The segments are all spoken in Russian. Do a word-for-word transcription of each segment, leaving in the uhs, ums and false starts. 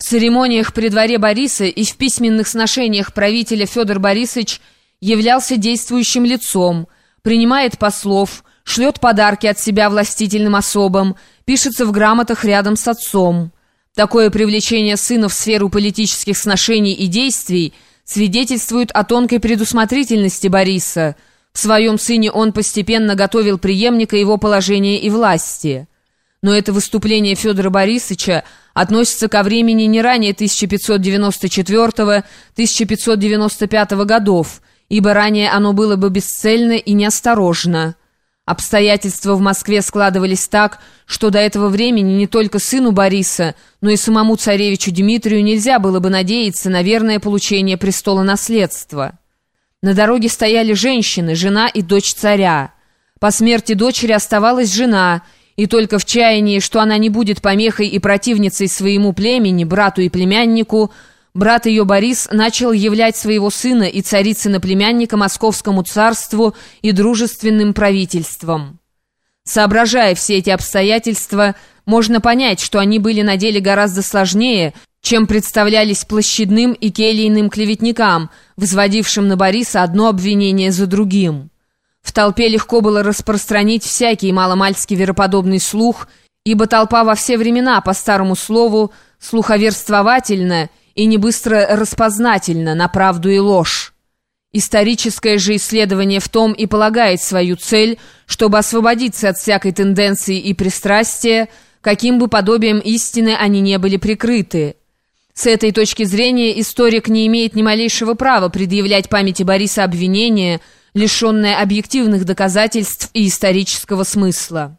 В церемониях при дворе Бориса и в письменных сношениях правителя Федор Борисович являлся действующим лицом, принимает послов, шлет подарки от себя властительным особам, пишется в грамотах рядом с отцом. Такое привлечение сына в сферу политических сношений и действий свидетельствует о тонкой предусмотрительности Бориса. В своем сыне он постепенно готовил преемника его положения и власти. Но это выступление Федора Борисовича относится ко времени не ранее тысяча пятьсот девяносто четвёртого — тысяча пятьсот девяносто пятого годов, ибо ранее оно было бы бесцельно и неосторожно. Обстоятельства в Москве складывались так, что до этого времени не только сыну Бориса, но и самому царевичу Дмитрию нельзя было бы надеяться на верное получение престола наследства. На дороге стояли женщины, жена и дочь царя. По смерти дочери оставалась жена, и только в чаянии, что она не будет помехой и противницей своему племени, брату и племяннику, брат ее Борис начал являть своего сына и царицына племянника Московскому царству и дружественным правительством. Соображая все эти обстоятельства, можно понять, что они были на деле гораздо сложнее, чем представлялись площадным и келийным клеветникам, взводившим на Бориса одно обвинение за другим. В толпе легко было распространить всякий маломальски вероподобный слух, ибо толпа во все времена, по старому слову, слуховерствовательна и не быстро распознательна на правду и ложь. Историческое же исследование в том и полагает свою цель, чтобы освободиться от всякой тенденции и пристрастия, каким бы подобием истины они не были прикрыты. С этой точки зрения историк не имеет ни малейшего права предъявлять памяти Бориса обвинения, лишенное объективных доказательств и исторического смысла.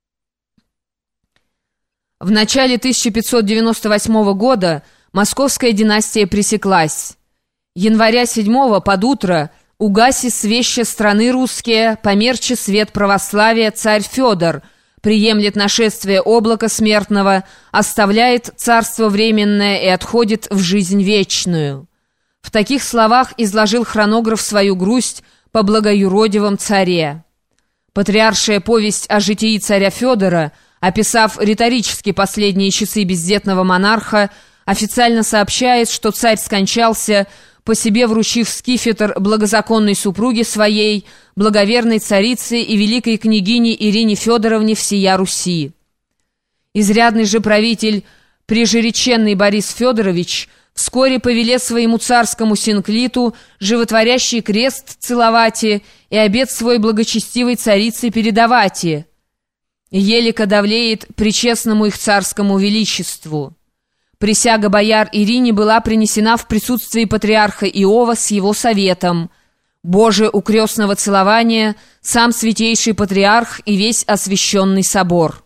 В начале тысяча пятьсот девяносто восьмого года московская династия пресеклась. Января седьмого под утро угаси свеща страны русские, померче свет православия, царь Федор, приемлет нашествие облака смертного, оставляет царство временное и отходит в жизнь вечную. В таких словах изложил хронограф свою грусть по благоюродивом царе. Патриаршая повесть о житии царя Федора, описав риторически последние часы бездетного монарха, официально сообщает, что царь скончался, по себе вручив скифетр благозаконной супруге своей, благоверной царице и великой княгине Ирине Федоровне всея Руси. Изрядный же правитель, прежереченный Борис Федорович, вскоре повелет своему царскому синклиту животворящий крест целовати и обет свой благочестивой царице передавати. Елико давлеет причестному их царскому величеству. Присяга бояр Ирине была принесена в присутствии патриарха Иова с его советом. Боже, у крестного целования сам святейший патриарх и весь освященный собор.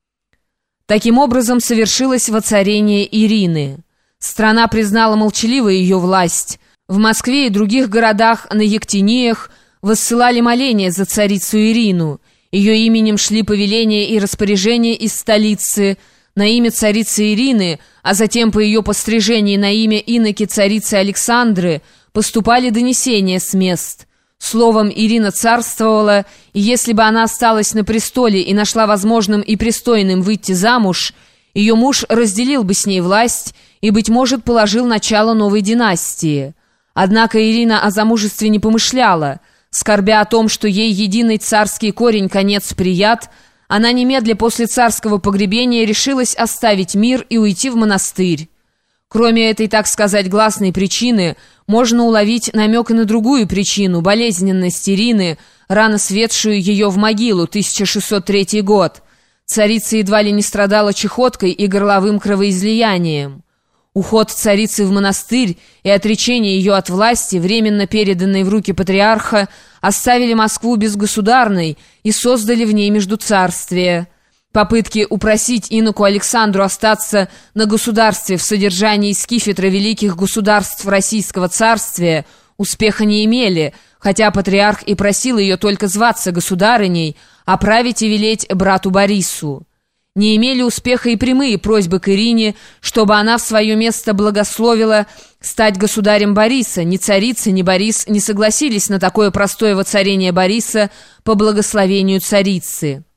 Таким образом совершилось воцарение Ирины. Страна признала молчаливо ее власть. В Москве и других городах на Ектениях воссылали моления за царицу Ирину. Ее именем шли повеления и распоряжения из столицы на имя царицы Ирины, а затем по ее пострижении на имя иноки царицы Александры поступали донесения с мест. Словом, Ирина царствовала, и если бы она осталась на престоле и нашла возможным и пристойным выйти замуж, ее муж разделил бы с ней власть и, быть может, положил начало новой династии. Однако Ирина о замужестве не помышляла. Скорбя о том, что ей единый царский корень конец прият, она немедля после царского погребения решилась оставить мир и уйти в монастырь. Кроме этой, так сказать, гласной причины, можно уловить намек и на другую причину – болезненность Ирины, рано светшую ее в могилу, тысяча шестьсот третий год. Царица едва ли не страдала чехоткой и горловым кровоизлиянием. Уход царицы в монастырь и отречение ее от власти, временно переданной в руки патриарха, оставили Москву безгосударной и создали в ней междуцарствие. Попытки упросить иноку Александру остаться на государстве в содержании скифетра великих государств Российского царствия успеха не имели, хотя патриарх и просил ее только зваться государыней, а править и велеть брату Борису. Не имели успеха и прямые просьбы к Ирине, чтобы она в свое место благословила стать государем Бориса. Ни царица, ни Борис не согласились на такое простое воцарение Бориса по благословению царицы.